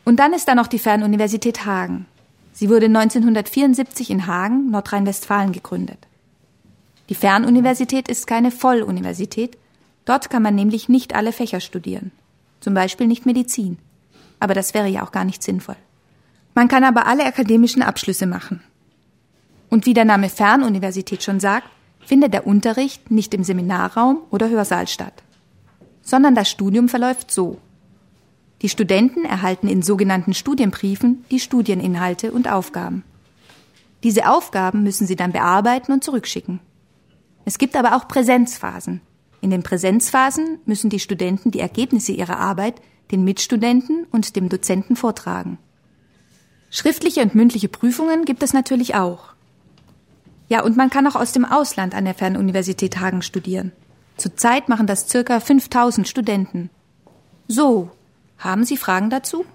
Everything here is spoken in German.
Und dann ist da noch die Fernuniversität Hagen. Sie wurde 1974 in Hagen, Nordrhein-Westfalen, gegründet. Die Fernuniversität ist keine Volluniversität. Dort kann man nämlich nicht alle Fächer studieren. Zum Beispiel nicht Medizin. Aber das wäre ja auch gar nicht sinnvoll. Man kann aber alle akademischen Abschlüsse machen. Und wie der Name Fernuniversität schon sagt, findet der Unterricht nicht im Seminarraum oder Hörsaal statt, sondern das Studium verläuft so. Die Studenten erhalten in sogenannten Studienbriefen die Studieninhalte und Aufgaben. Diese Aufgaben müssen sie dann bearbeiten und zurückschicken. Es gibt aber auch Präsenzphasen. In den Präsenzphasen müssen die Studenten die Ergebnisse ihrer Arbeit den Mitstudenten und dem Dozenten vortragen. Schriftliche und mündliche Prüfungen gibt es natürlich auch. Ja, und man kann auch aus dem Ausland an der Fernuniversität Hagen studieren. Zurzeit machen das ca. 5000 Studenten. So, haben Sie Fragen dazu?